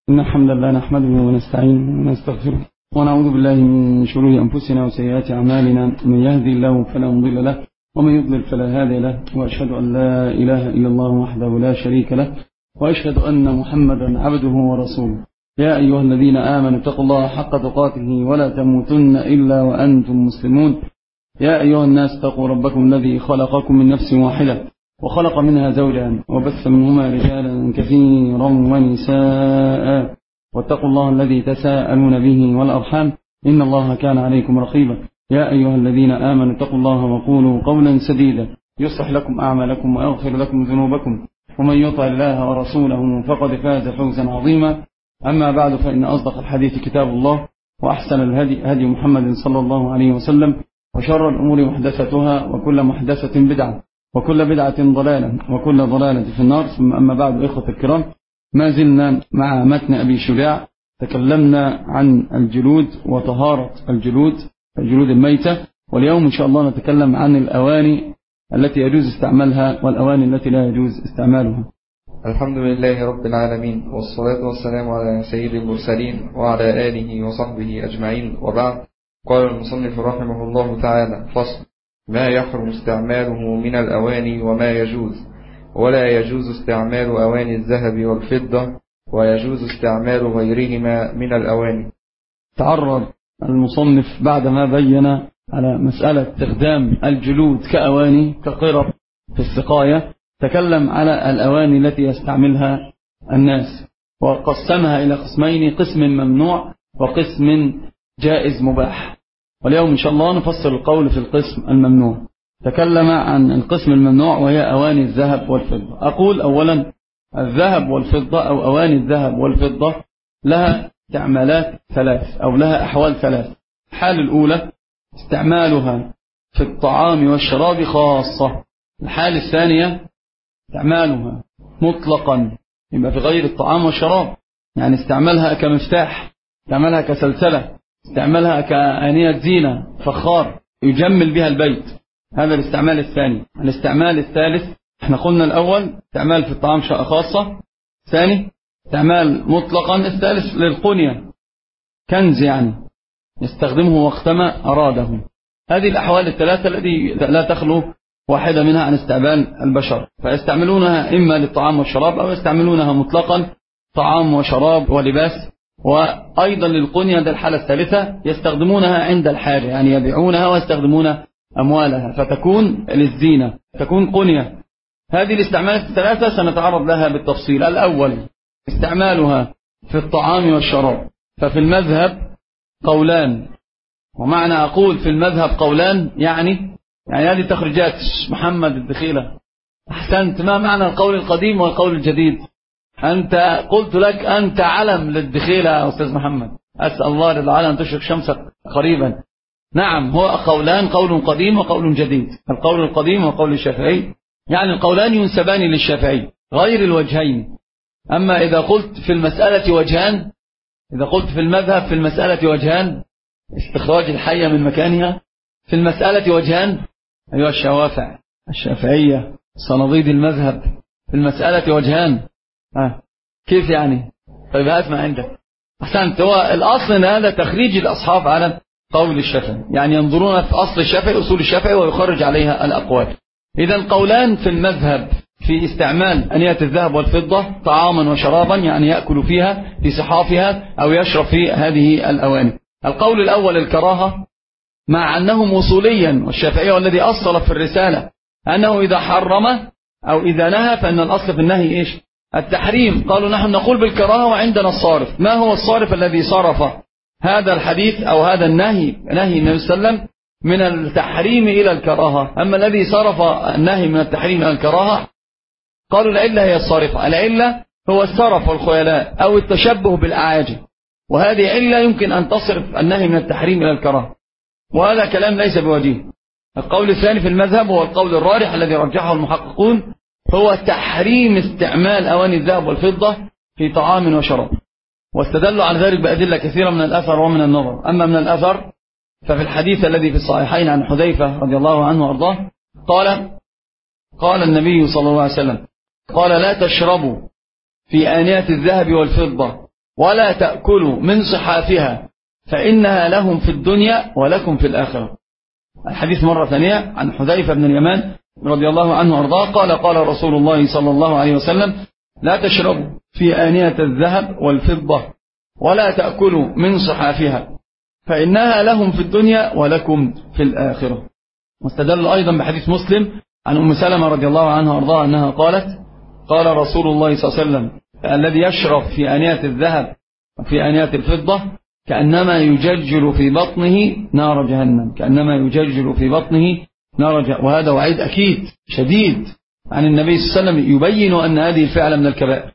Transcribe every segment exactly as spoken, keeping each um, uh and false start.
إن الحمد لله نحمده ونستعينه ونستغفره ونعوذ بالله من شرور أنفسنا وسيئات أعمالنا، من يهدي الله فلا مضل له ومن يضلل فلا هادي له، وأشهد أن لا إله إلا الله وحده لا شريك له، وأشهد أن محمدا عبده ورسوله. يا أيها الذين آمنوا اتقوا الله حق تقاته ولا تموتن إلا وأنتم مسلمون. يا أيها الناس اتقوا ربكم الذي خلقكم من نفس واحدة وخلق منها زوجها وبث منهما رجالا كثيرا ونساء، واتقوا الله الذي تساءلون به والأرحام إن الله كان عليكم رقيبا. يا أيها الذين آمنوا اتقوا الله وقولوا قولا سديدا يصلح لكم أعمالكم ويغفر لكم ذنوبكم، ومن يطع الله ورسوله فقد فاز فوزا عظيما. أما بعد، فإن أصدق الحديث كتاب الله، وأحسن الهدي هدي محمد صلى الله عليه وسلم، وشر الأمور محدثتها، وكل محدثة بدعة، وكل بدعة ضلالة، وكل ضلالة في النار. ثم أما بعد، إخوة الكرام، ما زلنا مع متن أبي شجاع. تكلمنا عن الجلود وطهارة الجلود الجلود الميتة، واليوم إن شاء الله نتكلم عن الأواني التي يجوز استعمالها والأواني التي لا يجوز استعمالها. الحمد لله رب العالمين، والصلاة والسلام على سيد المرسلين وعلى آله وصحبه أجمعين، وبعد. قال المصنف رحمه الله تعالى: فصل: ما يحرم استعماله من الأواني وما يجوز. ولا يجوز استعمال أواني الذهب والفضة، ويجوز استعمال غيرهما من الأواني. تعرض المصنف بعدما بين على مسألة استخدام الجلود كأواني كقرب في السقاية، تكلم على الأواني التي يستعملها الناس، وقسمها إلى قسمين: قسم ممنوع وقسم جائز مباح. واليوم إن شاء الله نفصل القول في القسم الممنوع. تكلم عن القسم الممنوع وهي أواني الذهب والفضة. أقول أولا: الذهب والفضة أو أواني الذهب والفضة لها استعمالات ثلاث أو لها أحوال ثلاث. الحالة الأولى استعمالها في الطعام والشراب خاصة. الحالة الثانية استعمالها مطلقا، يبقى في غير الطعام والشراب، يعني استعمالها كمفتاح، استعمالها كسلسلة، استعمالها كآنية زينة فخار يجمل بها البيت. هذا الاستعمال الثاني. الاستعمال الثالث، احنا قلنا الأول استعمال في الطعام خاصة، ثاني استعمال مطلقا، الثالث للقنية كنز يعني يستخدمه وقتما أراده. هذه الأحوال الثلاثة التي لا تخلو واحدة منها عن استعمال البشر، فيستعملونها إما للطعام والشراب أو يستعملونها مطلقا طعام وشراب ولباس. وأيضا للقنية، ده الحالة الثالثة، يستخدمونها عند الحاجة، يعني يبيعونها ويستخدمون أموالها فتكون للزينة، تكون قنية. هذه الاستعمالات الثلاثة سنتعرض لها بالتفصيل. الأول استعمالها في الطعام والشراب، ففي المذهب قولان. ومعنى أقول في المذهب قولان يعني يعني هذه تخرجات محمد الدخيلة. أحسنت. ما معنى القول القديم والقول الجديد؟ أنت قلت لك أنت علم للدخيلة يا أستاذ محمد، أسأل الله رضا على أن تشرق شمسك قريبا. نعم، هو قولان: قول قديم وقول جديد. القول القديم وقول الشافعي، يعني القولان ينسبان للشافعي غير الوجهين. أما إذا قلت في المسألة وجهان، إذا قلت في المذهب في المسألة وجهان، استخراج الحية من مكانها، في المسألة وجهان، أيها الشوافع الشافعية صناديد المذهب، في المسألة وجهان. آه. كيف يعني؟ طيب هات ما عندك. أحسنت. هو الأصل أن هذا تخريج الأصحاب على قول الشافعي، يعني ينظرون في أصل الشافعي أصول الشافعي ويخرج عليها الأقوال. إذن قولان في المذهب في استعمال أنية الذهب والفضة طعاما وشرابا، يعني يأكل فيها في صحافها أو يشرب في هذه الأواني. القول الأول الكراهة، مع أنه أصوليا، والشافعي والذي أصل في الرسالة أنه إذا حرم أو إذا نهى فإن الأصل في النهي إيش؟ التحريم. قالوا نحن نقول بالكراهة وعندنا الصارف. ما هو الصارف الذي صرف هذا الحديث أو هذا النهي، نهي النبي صلى الله عليه وسلم من التحريم إلى الكراهة؟ أما الذي صرف النهي من التحريم إلى الكراهة قالوا العلة هي الصارفة. العلة هو السرف والخيلاء أو التشبه بالأعاجم، وهذه علة يمكن أن تصرف النهي من التحريم إلى الكراهة، وهذا كلام ليس بوجيه. القول الثاني في المذهب هو القول الراجح الذي رجحه المحققون، هو تحريم استعمال أواني الذهب والفضة في طعام وشراب، واستدلوا على ذلك بأدلة كثيرة من الأثر ومن النظر. أما من الأثر ففي الحديث الذي في الصحيحين عن حذيفة رضي الله عنه وأرضاه قال قال النبي صلى الله عليه وسلم: قال لا تشربوا في آنية الذهب والفضة ولا تأكلوا من صحافها فإنها لهم في الدنيا ولكم في الآخرة. الحديث مرة ثانية عن حذيفة بن اليمان رضي الله عنه وارضاه قال قال رسول الله صلى الله عليه وسلم لا تشربوا في آنية الذهب والفضة ولا تأكلوا من صحافها فإنها لهم في الدنيا ولكم في الآخرة. واستدل أيضا بحديث مسلم عن أم سلمة رضي الله عنها وارضاها أنها قالت قال رسول الله صلى الله عليه وسلم الذي يشرب في آنية الذهب وفي آنية الفضة كأنما يجلجل في بطنه نار جهنم كأنما يجلجل في بطنه نار جهنم. وهذا وعيد أكيد شديد عن النبي صلى الله عليه وسلم يبين أن هذه الفعل من الكبائر.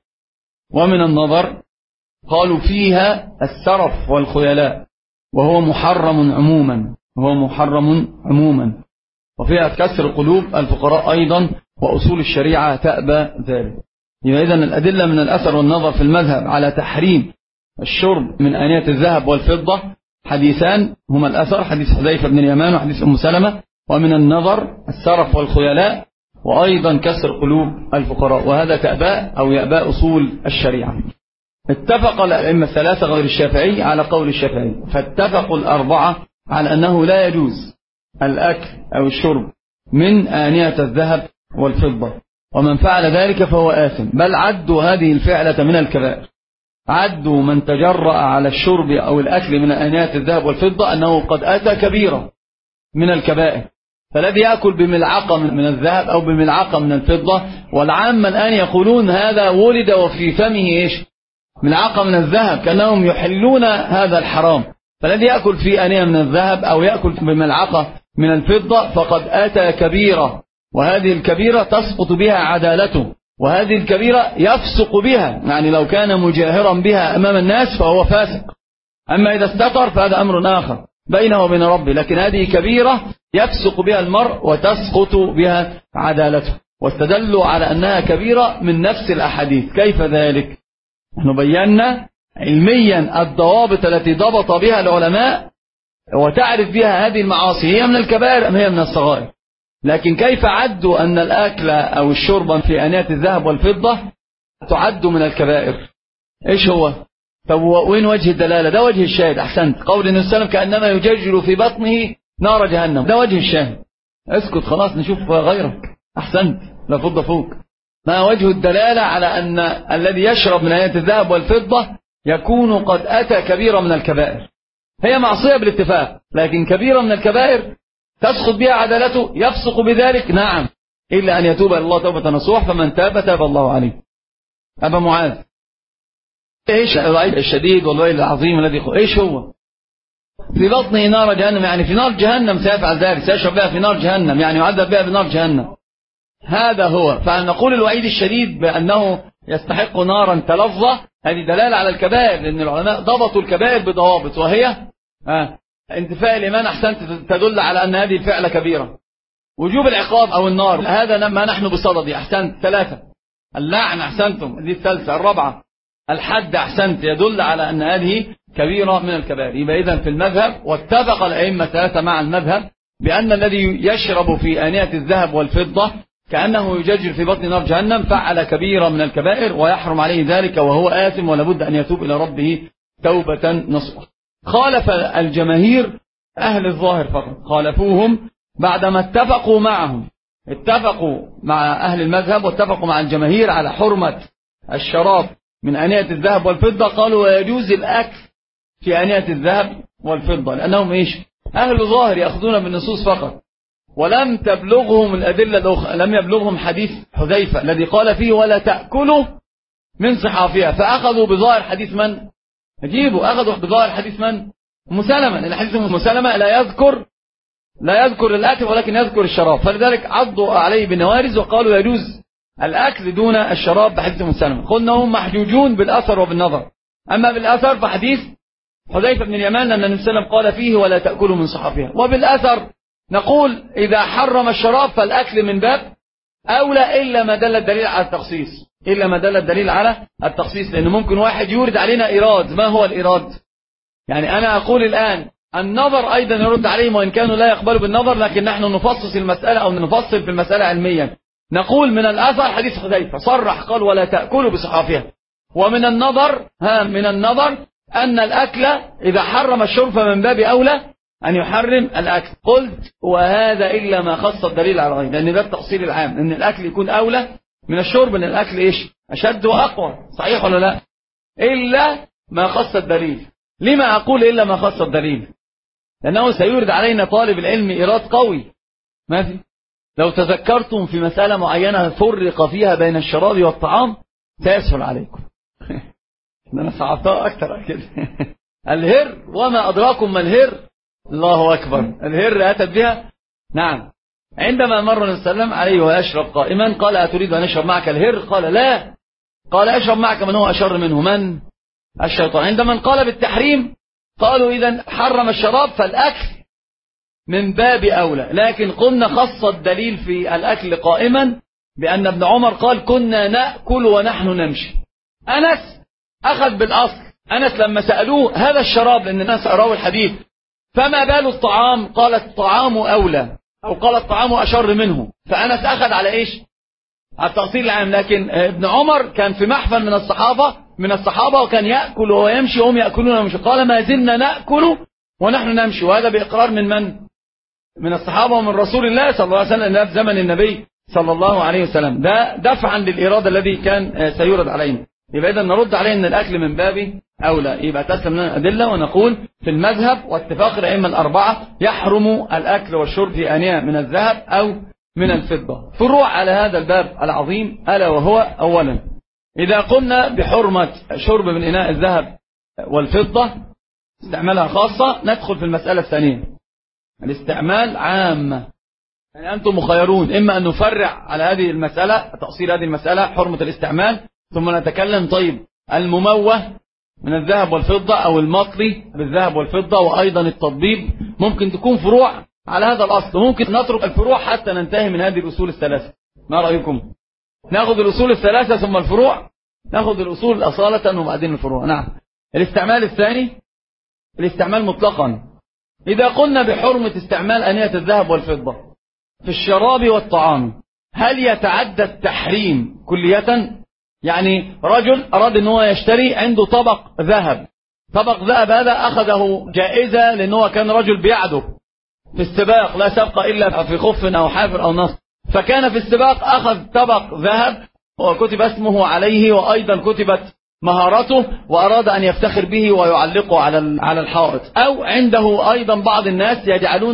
ومن النظر قالوا فيها السرف والخيلاء وهو محرم عموما وهو محرم عموما وفيها كسر قلوب الفقراء أيضا وأصول الشريعة تأبى ذلك. إذن الأدلة من الأثر والنظر في المذهب على تحريم الشرب من آنية الذهب والفضة حديثان هما الأثر حديث حذيفة بن اليمان وحديث أم سلمة. ومن النظر السرف والخيلاء وأيضا كسر قلوب الفقراء وهذا تأباء أو يأباء أصول الشريعة. اتفق الأئمة الثلاثة غير الشافعي على قول الشافعي فاتفقوا الأربعة على أنه لا يجوز الأكل أو الشرب من آنية الذهب والفضة ومن فعل ذلك فهو آثم بل عدوا هذه الفعلة من الكبائر. عدوا من تجرأ على الشرب أو الأكل من آنية الذهب والفضة أنه قد أتى كبيرة من الكبائر. فالذي يأكل بملعقة من الذهب أو بملعقة من الفضة والعامة الآن يقولون هذا ولد وفي فمه إيش ملعقة من الذهب كأنهم يحلون هذا الحرام. فالذي يأكل في آنية من الذهب أو يأكل بملعقة من الفضة فقد أتى كبيرة وهذه الكبيرة تسقط بها عدالته وهذه الكبيرة يفسق بها يعني لو كان مجاهرا بها أمام الناس فهو فاسق. أما إذا استتر فهذا أمر آخر بينه وبين ربه لكن هذه كبيرة يفسق بها المرء وتسقط بها عدالته. واستدلوا على أنها كبيرة من نفس الأحاديث. كيف ذلك؟ نحن بينا علميا الضوابط التي ضبط بها العلماء وتعرف بها هذه المعاصي هي من الكبائر أم هي من الصغائر. لكن كيف عدوا أن الأكل أو الشرب في آنية الذهب والفضة تعد من الكبائر؟ إيش هو؟ طب وين وجه الدلالة؟ ده وجه الشاهد. أحسنت. قول النبي صلى الله عليه وسلم كأنما يجلجل في بطنه نار جهنم ده وجه الشاهد. اسكت خلاص نشوف غيرك. أحسنت لا فضة فوق. ما وجه الدلالة على أن الذي يشرب من آنية الذهب والفضة يكون قد أتى كبيرة من الكبائر؟ هي معصية بالاتفاق لكن كبيرة من الكبائر تسقط بها عدالته يفسق بذلك نعم إلا أن يتوب إلى الله توبة نصوح فمن تاب تاب الله عليه. أبا معاذ إيش الوعيد الشديد والويل العظيم الذي إيش هو؟ في بطنه نار جهنم يعني في نار جهنم سيفعل ذلك سيشرب بها في نار جهنم يعني يعذب بها بنار جهنم. هذا هو. فنقول الوعيد الشديد بأنه يستحق نارا تلظى هذه دلالة على الكبائر لأن العلماء ضبطوا الكبائر بضوابط وهي آه. انتفاء الإيمان أحسنت تدل على أن هذه الفعلة كبيرة. وجوب العقاب أو النار هذا ما نحن بصدد. أحسنت. ثلاثة. اللعن أحسنتم دي الثالثة. الرابعة الحد أحسنت يدل على أن هذه كبيرة من الكبائر. يبقى إذن في المذهب واتفق الأئمة ثلاثة مع المذهب بأن الذي يشرب في آنية الذهب والفضة كأنه يجلجل في بطن نار جهنم فعل كبيرة من الكبائر ويحرم عليه ذلك وهو آثم ولابد أن يتوب إلى ربه توبة نصوحا. خالف الجماهير أهل الظاهر فقط خالفوهم بعدما اتفقوا معهم. اتفقوا مع أهل المذهب واتفقوا مع الجماهير على حرمة الشراب من آنية الذهب والفضة. قالوا ويجوز الأكل في آنية الذهب والفضة لأنهم إيش أهل الظاهر يأخذون بالنصوص فقط ولم تبلغهم الأدلة الأخرى. لم يبلغهم حديث حذيفة الذي قال فيه ولا تأكلوا من صحافها فأخذوا بظاهر حديث من أجيبوا أخذوا بظاهر حديث من أم سلمة. لأن حديث أم سلمة لا يذكر لا يذكر الأكل ولكن يذكر الشراب فلذلك عضوا عليه بالنوارز وقالوا يجوز الأكل دون الشراب بحديث أم سلمة. قلنا هم محجوجون بالأثر وبالنظر. أما بالأثر فحديث حذيفة بن اليمان أن النبي صلى الله عليه وسلم قال فيه ولا تأكلوا من صحافها. وبالأثر نقول إذا حرم الشراب فالأكل من باب أولى إلا ما دل الدليل على التخصيص إلا ما دل الدليل على التخصيص لأنه ممكن واحد يورد علينا إيراد. ما هو الإيراد؟ يعني أنا أقول الآن النظر أيضا يرد عليهم وإن كانوا لا يقبلوا بالنظر لكن نحن نفصص المسألة أو نفصل في المسألة علميا. نقول من الأثر حديث حذيفة صرح قال ولا تأكلوا بصحافها ومن النظر ها من النظر أن الأكل إذا حرم الشرب فمن باب أولى أن يحرم الأكل. قلت وهذا إلا ما خص الدليل على غيره، لأن ده التأصيل العام أن الأكل يكون أولى من الشرب، أن الأكل إيش أشد وأقوى، صحيح ولا لا؟ إلا ما خص الدليل. لما أقول إلا ما خص الدليل؟ لأنه سيورد علينا طالب العلم إيراد قوي. ما في لو تذكرتم في مسألة معينة فرق فيها بين الشراب والطعام سيسهل عليكم. أنا صعبتها أكثر كده. الهر وما أدراكم ما الهر، الله أكبر. الهر أتت بها. نعم، عندما مر النبي صلى الله عليه وسلم عليه ويشرب قائما قال أتريد أن أشرب معك الهر؟ قال لا. قال أشرب معك من هو أشر منه؟ من؟ الشيطان. عندما قال بالتحريم قالوا إذا حرم الشراب فالأكل من باب أولى، لكن قلنا خص الدليل في الأكل قائما بأن ابن عمر قال كنا نأكل ونحن نمشي. أنس أخذ بالأصل. أنس لما سألوه هذا الشراب، لأن الناس أروا الحديث، فما بال الطعام؟ قال الطعام أولى، أو قال الطعام أشر منه. فأنس أخذ على إيش؟ على التأصيل العام. لكن ابن عمر كان في محفل من الصحابة من الصحابة وكان يأكل ويمشي وهم يأكلون ويمشي، قال ما زلنا نأكل ونحن نمشي. وهذا بإقرار من من؟ من الصحابة ومن رسول الله صلى الله عليه وسلم في زمن النبي صلى الله عليه وسلم. ده دفعا للإرادة الذي كان سيورد علينا. يبقى إذا نرد عليه أن الأكل من باب أولى. يبقى تسلم لنا الأدلة ونقول في المذهب واتفاق الأئمة الأربعة يحرم الأكل والشرب في آنية من الذهب أو من الفضة. فروع على هذا الباب العظيم، ألا وهو أولا إذا قلنا بحرمة شرب من إناء الذهب والفضة استعمالها خاصة، ندخل في المسألة الثانية الاستعمال عامة. يعني أنتم مخيرون إما أن نفرع على هذه المسألة تأصيل هذه المسألة حرمة الاستعمال، ثم نتكلم طيب المموه من الذهب والفضة أو المطلي بالذهب والفضة وأيضا التطبيب ممكن تكون فروع على هذا الأصل. ممكن نترك الفروع حتى ننتهي من هذه الأصول الثلاثة. ما رأيكم؟ نأخذ الأصول الثلاثة ثم الفروع، نأخذ الأصول أصالة وبعدين الفروع. نعم. الاستعمال الثاني الاستعمال مطلقا. إذا قلنا بحرمة استعمال آنية الذهب والفضة في الشراب والطعام، هل يتعدى التحريم كلية؟ يعني رجل أراد أنه يشتري عنده طبق ذهب، طبق ذهب هذا أخذه جائزة لأنه كان رجل بيعده في السباق، لا سبق إلا في خف أو حافر أو نصر، فكان في السباق أخذ طبق ذهب وكتب اسمه عليه وأيضا كتبت مهارته وأراد أن يفتخر به ويعلقه على على الحائط. أو عنده أيضا بعض الناس يجعلون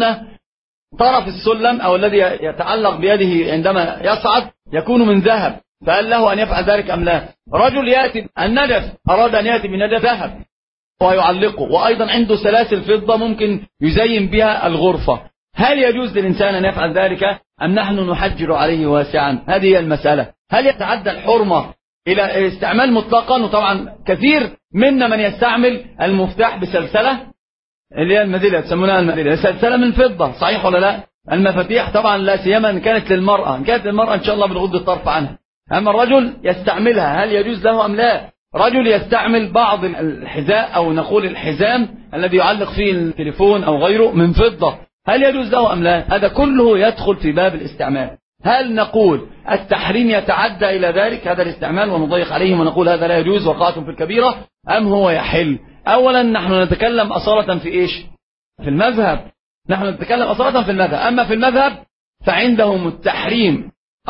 طرف السلم أو الذي يتعلق بيده عندما يصعد يكون من ذهب، فقال له أن يفعل ذلك أم لا؟ رجل يأتي الندف أراد أن يأتي بندف ذهب ويعلقه، وأيضا عنده سلاسل فضة ممكن يزين بها الغرفة. هل يجوز للإنسان أن يفعل ذلك أم نحن نحجر عليه واسعا؟ هذه هي المسألة. هل يتعدى الحرمة إلى استعمال مطلقا؟ وطبعا كثير منا من يستعمل المفتاح بسلسلة اللي هي المديلة يسمونها المديلة، سلسلة من فضة، صحيح ولا لا؟ المفاتيح طبعا لا سيما إن كانت للمرأة، إن كانت للمرأة إن شاء الله بنغض الطرف عنها. أما الرجل يستعملها هل يجوز له أم لا؟ رجل يستعمل بعض الحذاء أو نقول الحزام الذي يعلق فيه التليفون أو غيره من فضة، هل يجوز له أم لا؟ هذا كله يدخل في باب الاستعمال. هل نقول التحريم يتعدى إلى ذلك هذا الاستعمال ونضيق عليهم ونقول هذا لا يجوز وقعتم في الكبيرة، أم هو يحل؟ أولا نحن نتكلم أصالة في إيش؟ في المذهب. نحن نتكلم أصالة في المذهب. أما في المذهب فعندهم التحريم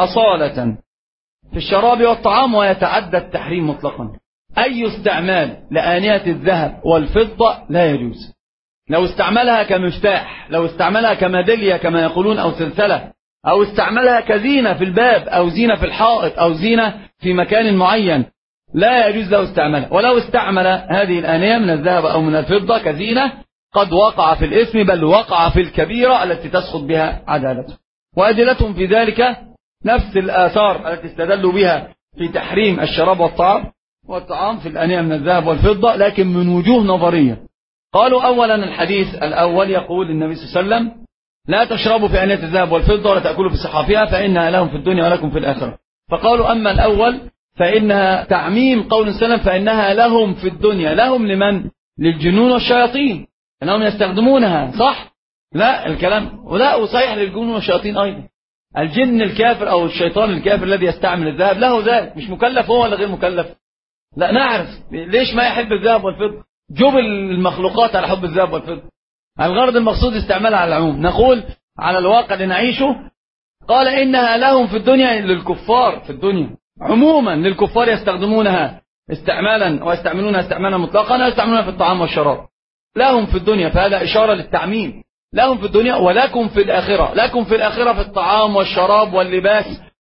أصالة في الشراب والطعام ويتعدى التحريم مطلقا. أي استعمال لآنية الذهب والفضة لا يجوز. لو استعملها كمفتاح، لو استعملها كميدالية كما يقولون أو سلسلة، أو استعملها كزينة في الباب أو زينة في الحائط أو زينة في مكان معين، لا يجوز له استعمالها. ولو استعمل هذه الآنية من الذهب أو من الفضة كزينة قد وقع في الإثم، بل وقع في الكبيرة التي تسقط بها عدالته. وأدلتهم في ذلك نفس الآثار التي استدلوا بها في تحريم الشراب والطعام والطعام في الآنية من الذهب والفضة، لكن من وجوه نظرية. قالوا أولا الحديث الأول يقول النبي صلى الله عليه وسلم لا تشربوا في آنية الذهب والفضة ولا تأكلوا في صحافها فإنها لهم في الدنيا ولكم في الآخرة. فقالوا أما الأول فإنها تعميم قول السلام فإنها لهم في الدنيا. لهم لمن؟ للجنون والشياطين، أنهم يستخدمونها، صح؟ لا الكلام ولا وصحيح للجنون والشياطين أيضا. الجن الكافر أو الشيطان الكافر الذي يستعمل الذهب له ذلك، مش مكلف هو ولا غير مكلف؟ لا نعرف ليش ما يحب الذهب والفضة. جبل المخلوقات على حب الذهب والفضة. الغرض المقصود استعمالها على العموم. نقول على الواقع اللي نعيشه، قال إنها لهم في الدنيا، للكفار في الدنيا عموما، للكفار يستخدمونها استعمالا ويستعملونها استعمالا مطلقا ويستعملونها في الطعام والشراب. لهم في الدنيا، فهذا إشارة للتعميم. لهم في الدنيا ولكم في الآخرة. لكم في الآخرة في الطعام والشراب واللباس.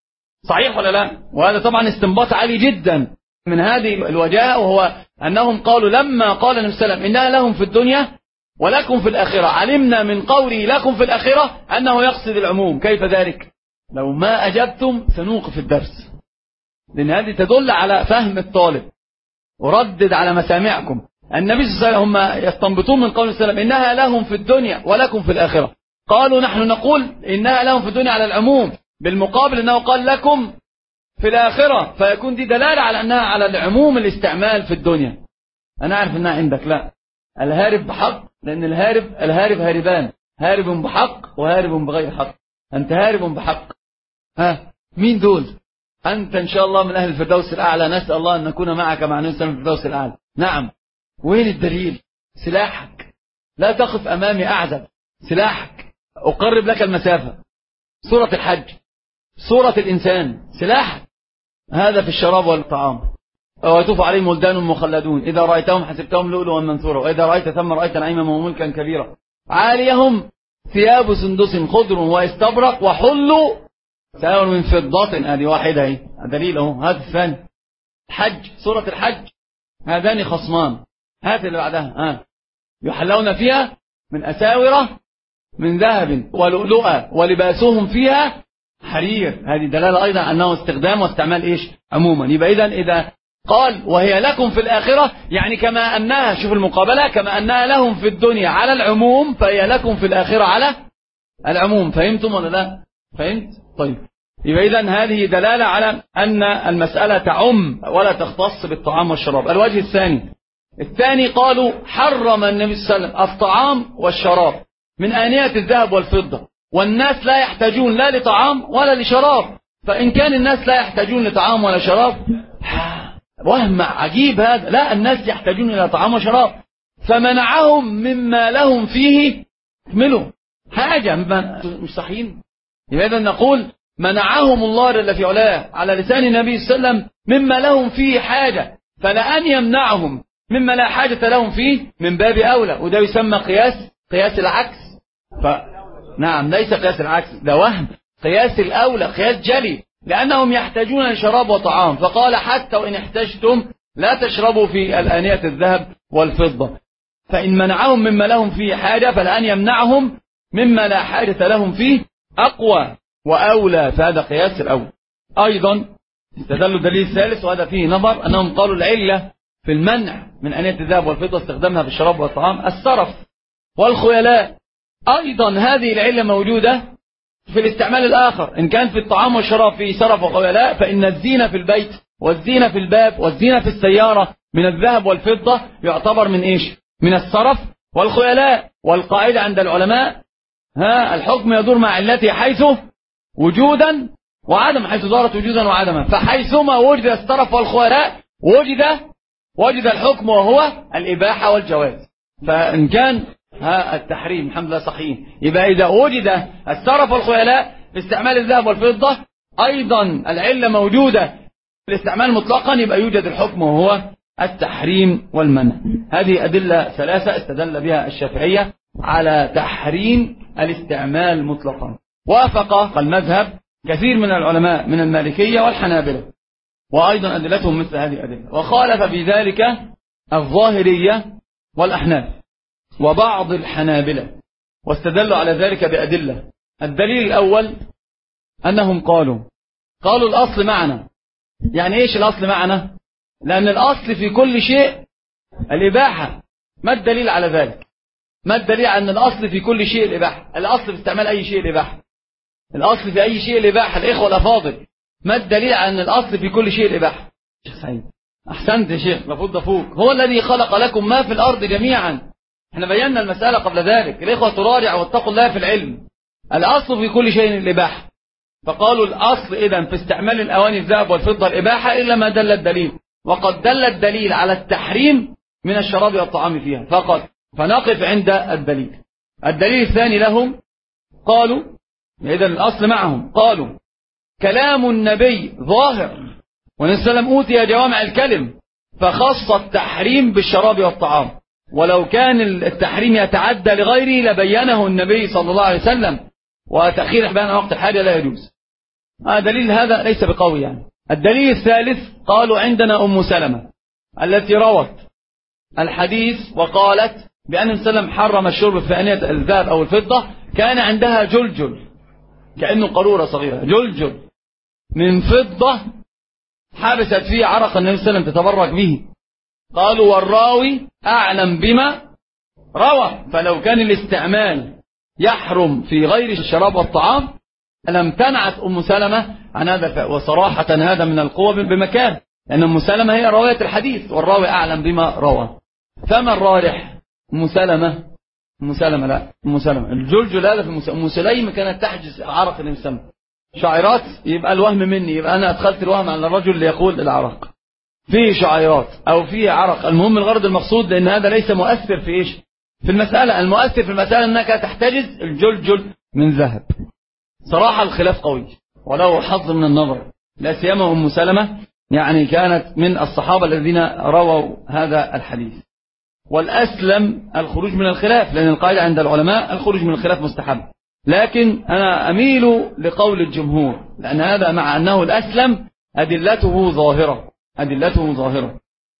صحيح ولا لا؟ وهذا طبعا استنباط عالي جدا من هذه الوجاهة، وهو أنهم قالوا لما قال النبي صلى الله عليه وسلم إنها لهم في الدنيا ولكم في الآخرة، علمنا من قوله لكم في الآخرة أنه يقصد العموم. كيف ذلك؟ لو ما أجبتم سنوقف الدرس، لأن هذه تدل على فهم الطالب. وردد على مسامعكم. النبي صلى الله عليه وسلم هم يستنبطون من قول السلام إنها لهم في الدنيا ولكم في الآخرة. قالوا نحن نقول إنها لهم في الدنيا على العموم، بالمقابل أنه قال لكم في الآخرة، فيكون دي دلالة على أنها على العموم الاستعمال في الدنيا. أنا أعرف أنها عندك لا، الهارب بحق، لأن الهارب الهارب هاربان، هارب بحق وهارب بغير حق. أنت هارب بحق. ها مين دول؟ أنت إن شاء الله من أهل الفردوس الأعلى، نسأل الله أن نكون معك مع نفسنا في الفردوس الأعلى. نعم. وين الدليل؟ سلاحك. لا تقف أمامي أعزب. سلاحك أقرب لك المسافة. سورة الحج، سورة الإنسان، سلاحك هذا في الشراب والطعام. ويطوف عليهم ولدان مخلدون إذا رأيتهم حسبتهم لؤلؤا منثورا وإذا رأيت ثم رأيت نعيما وملكا كبيرا عاليهم ثياب سندس خضر واستبرق وحلوا ساور من فضة. هذه واحدة اهي دليل اهو. هذا الثاني الحج، سورة الحج، هذان خصمان. هات اللي بعدها ها يحلون فيها من أساورة من ذهب ولؤلؤا ولباسهم فيها حرير. هذه دلالة أيضا أنه استخدام واستعمال إيش عموما. يبقى إذن إذا قال وهي لكم في الآخرة، يعني كما أنها، شوف المقابلة، كما أنها لهم في الدنيا على العموم فهي لكم في الآخرة على العموم. فهمتم ولا لا؟ فهمت؟ طيب. يبقى إذن هذه دلالة على أن المسألة تعم ولا تختص بالطعام والشراب. الوجه الثاني الثاني قالوا حرم النبي صلى الله عليه وسلم الطعام والشراب من آنية الذهب والفضة، والناس لا يحتاجون لا لطعام ولا لشراب. فإن كان الناس لا يحتاجون لطعام ولا شراب، وهم عجيب هذا. لا، الناس يحتاجون إلى طعام وشراب، فمنعهم مما لهم فيه اكملوا حاجة مش صحيحين. لماذا نقول منعهم الله جل في علاه على لسان النبي صلى الله عليه وسلم مما لهم فيه حاجة، فلأن يمنعهم مما لا حاجة لهم فيه من باب أولى. وده يسمى قياس قياس العكس. ف... نعم ليس قياس العكس، ده وهم. قياس الأولى قياس جلي، لأنهم يحتاجون لشراب وطعام، فقال حتى وإن احتجتم لا تشربوا في الآنية الذهب والفضة. فإن منعهم مما لهم فيه حاجة فلأن يمنعهم مما لا حاجة لهم فيه أقوى وأولى، فهذا قياس الأول. أيضا استدلوا دليل ثالث، وهذا فيه نظر، أنهم قالوا العلة في المنع من آنية الذهب والفضة استخدامها في الشراب والطعام السرف والخيلاء. أيضا هذه العلة موجودة في الاستعمال الآخر. إن كان في الطعام والشراب في سرف وخيلاء، فإن الزينة في البيت والزينة في الباب والزينة في السيارة من الذهب والفضة يعتبر من إيش؟ من السرف والخيلاء. والقاعدة عند العلماء ها الحكم يدور مع علته حيث وجودا وعدما، حيث دارت وجودا وعدما. فحيثما وجد السرف والخيلاء وجد وجد الحكم وهو الإباحة والجواز. فإن كان ها التحريم الحمد لله صحيح، يبقى إذا وجد السرف والخيلاء في استعمال الذهب والفضة أيضا العلة موجودة في الاستعمال مطلقا، يبقى يوجد الحكم وهو التحريم والمنع. هذه أدلة ثلاثة استدل بها الشافعية على تحريم الاستعمال مطلقا. وافق المذهب كثير من العلماء من المالكية والحنابلة، وأيضا أدلتهم مثل هذه الأدلة. وخالف في ذلك الظاهرية والأحناف وبعض الحنابلة، واستدلوا على ذلك بأدلة. الدليل الأول أنهم قالوا قالوا الأصل معنا. يعني إيش الأصل معنا؟ لأن الأصل في كل شيء الإباحة. ما الدليل على ذلك؟ ما الدليل على أن الأصل في كل شيء الإباحة؟ الأصل في استعمال أي شيء الإباحة. الأصل في أي شيء الإباحة الإخوة الأفاضل. ما الدليل على أن الأصل في كل شيء الإباحة؟ شيخ سعيد أحسنت يا شيخ، مفروض فوق. هو الذي خلق لكم ما في الأرض جميعا. احنا بينا المسألة قبل ذلك. الإخوة تراجع واتقوا الله في العلم. الأصل في كل شيء الإباحة. فقالوا الأصل إذن في استعمال الأواني الذهب والفضة الإباحة إلا ما دل الدليل. وقد دل الدليل على التحريم من الشراب والطعام فيها فقط، فنقف عند الدليل. الدليل الثاني لهم قالوا، إذن الأصل معهم، قالوا كلام النبي ظاهر والنبي صلى الله عليه وسلم أوتي جوامع الكلم فخص التحريم بالشراب والطعام، ولو كان التحريم يتعدى لغيره لبينه النبي صلى الله عليه وسلم، وتأخير بيان وقت الحاجة لا يجوز. هذا دليل، هذا ليس بقوي يعني. الدليل الثالث قالوا عندنا أم سلمة التي روت الحديث وقالت بأن النبي صلى الله عليه وسلم حرم الشرب في آنية الذهب أو الفضة، كان عندها جلجل كأنه قارورة صغيرة، جلجل من فضة حبست فيه عرق النبي صلى الله عليه وسلم تتبرك به. قالوا والراوي أعلم بما روى، فلو كان الاستعمال يحرم في غير الشراب والطعام لم تنعت أم سلمة عن هذا، وصراحة هذا من القوة بمكان، لأن أم سلمة هي رواية الحديث والراوي أعلم بما روى. فما الراجح؟ أم سلمة أم سلمة لا أم سلمة الجلجل هذا في أم سليم كانت تحجز عرق النبي صلى الله عليه وسلم. شعيرات يبقى الوهم مني، يبقى أنا أدخلت الوهم على الرجل اللي يقول العرق فيه شعيرات أو فيه عرق. المهم الغرض المقصود، لأن هذا ليس مؤثر في إيش في المسألة. المؤثر في المسألة أنك تحتجز الجلجل من ذهب. صراحة الخلاف قوي ولو حظ من النظر، لا سيما أم سلمة يعني كانت من الصحابة الذين رووا هذا الحديث. والأسلم الخروج من الخلاف، لأن القاعدة عند العلماء الخروج من الخلاف مستحب، لكن أنا أميل لقول الجمهور، لأن هذا مع أنه الأسلم أدلته ظاهرة أدلته ظاهرة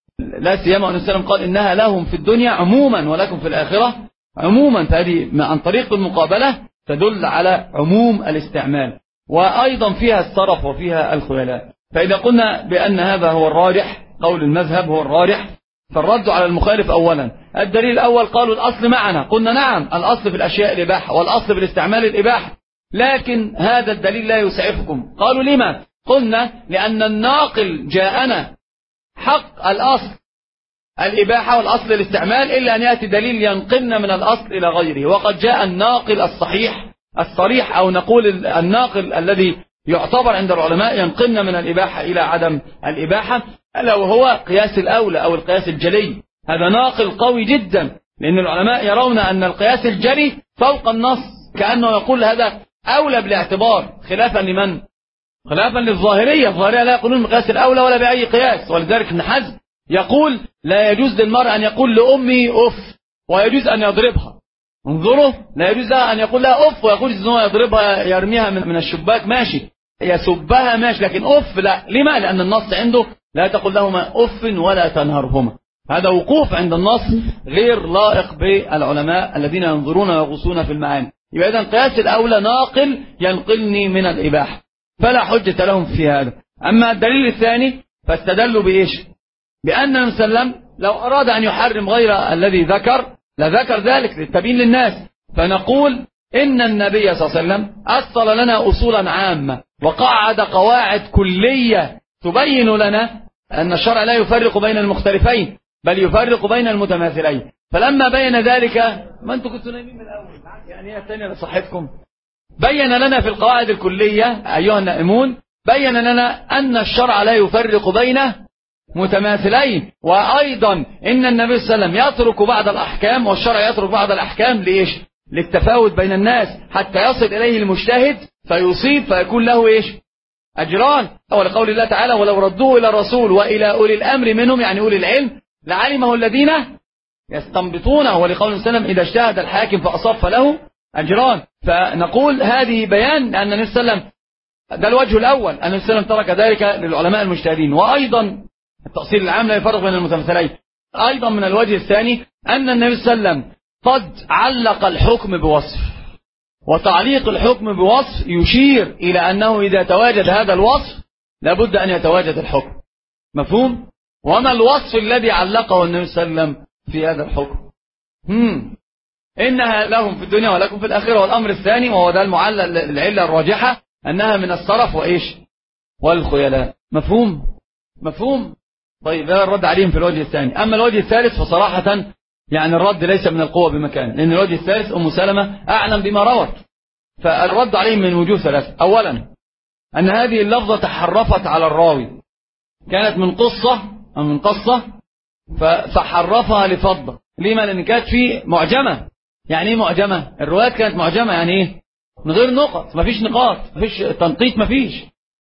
لا سيما أن السلام قال إنها لهم في الدنيا عموما ولكم في الآخرة عموما، فهذه عن طريق المقابلة تدل على عموم الاستعمال، وأيضا فيها الصرف وفيها الخيلاء. فإذا قلنا بأن هذا هو الراجح، قول المذهب هو الراجح، فالرد على المخالف أولا. الدليل الأول قالوا الأصل معنا، قلنا نعم الأصل في الأشياء الإباحة والأصل في الاستعمال الإباحة، لكن هذا الدليل لا يسعفكم. قالوا لما؟ قلنا لأن الناقل جاءنا حق الأصل الإباحة والأصل الاستعمال، إلا أن يأتي دليل ينقلنا من الأصل إلى غيره، وقد جاء الناقل الصحيح الصريح، أو نقول الناقل الذي يعتبر عند العلماء ينقلنا من الإباحة إلى عدم الإباحة، ألا وهو قياس الأولى أو القياس الجلي. هذا ناقل قوي جدا، لأن العلماء يرون أن القياس الجلي فوق النص، كأنه يقول هذا أولى بالاعتبار، خلافا لمن؟ خلافا للظاهرية. الظاهرية لا يقولون بقياس الأولى ولا بأي قياس، ولذلك ابن حزم يقول لا يجوز للمرء أن يقول لأمي أف ويجوز أن يضربها. انظروا، لا يجوز أن يقول لها أف ويقول أنه يضربها يرميها من الشباك، ماشي، يسبها ماشي، لكن أف لا. لما؟ لأن النص عنده لا تقول لهما أف ولا تنهرهما. هذا وقوف عند النص غير لائق بالعلماء الذين ينظرون ويغوصون في المعاني. يبقى إذن قياس الأولى ناقل ينقلني من الإباحة، فلا حجة لهم في هذا. أما الدليل الثاني فاستدلوا بإيش؟ بأن النبي صلى الله عليه وسلم لو أراد أن يحرم غير الذي ذكر لذكر ذلك للتبيين للناس. فنقول إن النبي صلى الله عليه وسلم أصل لنا أصولا عامة وقعد قواعد كلية تبين لنا أن الشرع لا يفرق بين المختلفين بل يفرق بين المتماثلين. فلما بين ذلك، ما أنتم كنتوا نايمين من الأول يعني هي الثانية لصحتكم، بين لنا في القواعد الكلية أيها النائمون، بين لنا أن الشرع لا يفرق بين متماثلين، وأيضا إن النبي صلى الله عليه وسلم يترك بعض الأحكام والشرع يترك بعض الأحكام لإيش؟ للتفاوت بين الناس، حتى يصل إليه المجتهد فيصيب فيكون له إيش؟ أجران. ولقول الله تعالى ولو ردوه إلى الرسول وإلى أولي الأمر منهم، يعني أولي العلم، لعلمه الذين يستنبطونه. ولقول الله عليه وسلم إذا اجتهد الحاكم فأصاب فله أجران. فنقول هذه بيان أن النبي صلى الله عليه وسلم، ده الوجه الأول، أن النبي صلى الله عليه وسلم ترك ذلك للعلماء المجتهدين. وأيضا التأصيل العام لا يفرق بين المتمثلين. أيضا من الوجه الثاني أن النبي صلى الله عليه وسلم قد علق الحكم بوصف، وتعليق الحكم بوصف يشير إلى أنه إذا تواجد هذا الوصف لابد أن يتواجد الحكم. مفهوم؟ وما الوصف الذي علقه النبي صلى الله عليه وسلم في هذا الحكم؟ هم. إنها لهم في الدنيا ولكم في الآخرة. والأمر الثاني وهو ده المعلل العلة الراجحة أنها من الصرف وإيش؟ والخيلاء. مفهوم؟ مفهوم؟ طيب هذا الرد عليهم في الوجه الثاني. أما الوجه الثالث فصراحة يعني الرد ليس من القوة بمكان، لأن الوجه الثالث أم سلمة أعلم بما روت، فالرد عليهم من وجوه ثلاثة. أولا أن هذه اللفظة تحرفت على الراوي، كانت من قصة أو من قصة فحرفها لفضة. ليه؟ ما لأن كانت في معجمة. يعني ايه معجمة؟ الروايات كانت معجمة، يعني ايه؟ من غير نقط، مفيش نقاط، مفيش تنقيط، مفيش،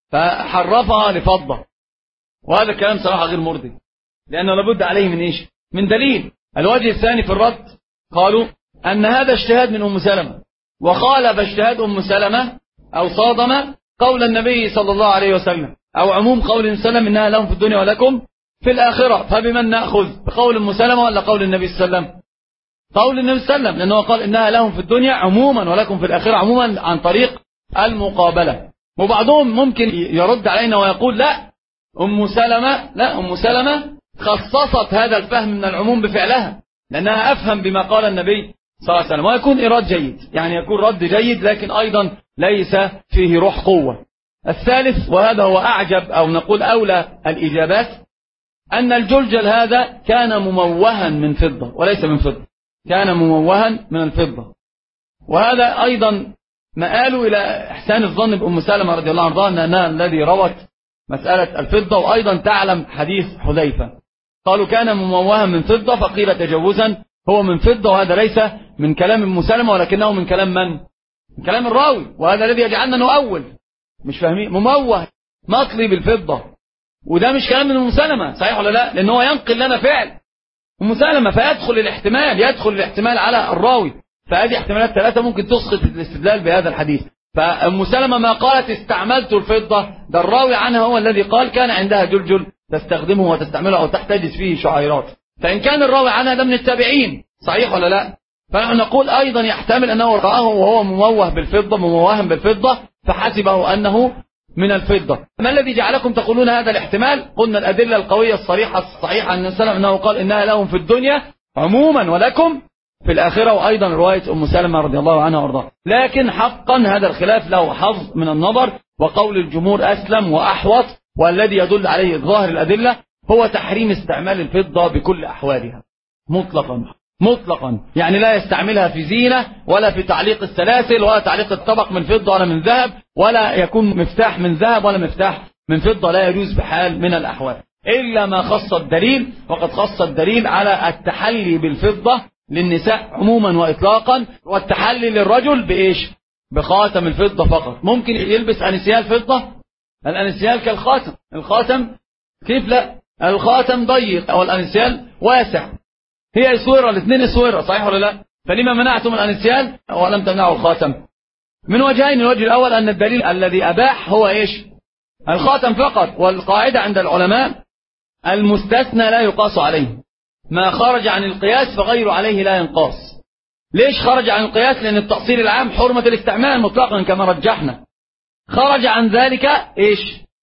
فحرفها لفضة. وهذا الكلام صراحة غير مرضي، لأنه لابد عليه من ايش؟ من دليل. الوجه الثاني في الرد قالوا أن هذا اجتهاد من أم سلمة، وخالف اجتهاد أم سلمة أو صادم قول النبي صلى الله عليه وسلم أو عموم قول أم سلمة إنها لهم في الدنيا ولكم في الآخرة. فبمن نأخذ؟ بقول أم سلمة ولا قول النبي صلى الله عليه وسلم؟ قول النبي صلى الله عليه وسلم، لأنه قال إنها لهم في الدنيا عموما ولكم في الآخرة عموما عن طريق المقابلة. وبعضهم ممكن يرد علينا ويقول لا، أم سلمة لا أم سلمة خصصت هذا الفهم من العموم بفعلها، لأنها أفهم بما قال النبي صلى الله عليه وسلم، ويكون إيراد جيد، يعني يكون رد جيد، لكن أيضا ليس فيه روح قوة. الثالث وهذا هو أعجب أو نقول أولى الإجابات، أن الجلجل هذا كان مموها من فضة وليس من فضة، كان مموها من الفضة. وهذا أيضا مآل إلى إحسان الظن بأم سلمة رضي الله عنها أنها الذي روت مسألة الفضة. وأيضا تعلم حديث حذيفة قالوا كان مموها من فضة، فقيل تجوزا هو من فضة، وهذا ليس من كلام أم سلمة ولكنه من كلام من؟ من كلام الراوي، وهذا الذي يجعلنا نؤول مش فاهمين. مموه مطلي بالفضة، وده مش كلام من أم سلمة، صحيح ولا لا؟ لأنه ينقل لنا فعل أم سلمة، فيدخل الاحتمال يدخل الاحتمال على الراوي، فهذه احتمالات ثلاثة ممكن تسقط الاستدلال بهذا الحديث. فأم سلمة ما قالت استعملت الفضة، ده الراوي عنها هو الذي قال كان عندها جلجل تستخدمه وتستعمله أو تحتجز فيه شعيرات. فإن كان الراوي عنها ده من التابعين، صحيح ولا لا؟ فنحن نقول أيضا يحتمل أنه رآه وهو مموه بالفضة مموها بالفضة فحسبه أنه من الفضة. ما الذي جعلكم تقولون هذا الاحتمال؟ قلنا الأدلة القوية الصريحة الصحيحة عن النبي أنه قال إنها لهم في الدنيا عموما ولكم في الآخرة، وأيضا رواية أم سلمة رضي الله عنها وارضاها. لكن حقا هذا الخلاف له حظ من النظر، وقول الجمهور أسلم وأحوط، والذي يدل عليه ظاهر الأدلة هو تحريم استعمال الفضة بكل أحوالها مطلقا مطلقا، يعني لا يستعملها في زينة ولا في تعليق السلاسل ولا تعليق الطبق من فضة ولا من ذهب، ولا يكون مفتاح من ذهب ولا مفتاح من فضة، لا يجوز بحال من الأحوال إلا ما خص الدليل. وقد خص الدليل على التحلي بالفضة للنساء عموما وإطلاقا، والتحلي للرجل بإيش؟ بخاتم الفضة فقط. ممكن يلبس أنسيال فضة، الأنسيال كالخاتم، الخاتم كيف لا؟ الخاتم ضيق أو الأنسيال واسع، هي اسوره، الاثنين اسوره، صحيح ولا لا؟ فلما منعتم الانسيال ولم تمنعوا الخاتم؟ من وجهين. الوجه الاول ان الدليل الذي اباح هو ايش؟ الخاتم فقط. والقاعده عند العلماء المستثنى لا يقاس عليه، ما خرج عن القياس فغير عليه لا ينقاس. ليش خرج عن القياس؟ لان التأصيل العام حرمة الاستعمال مطلقا كما رجحنا. خرج عن ذلك ايش؟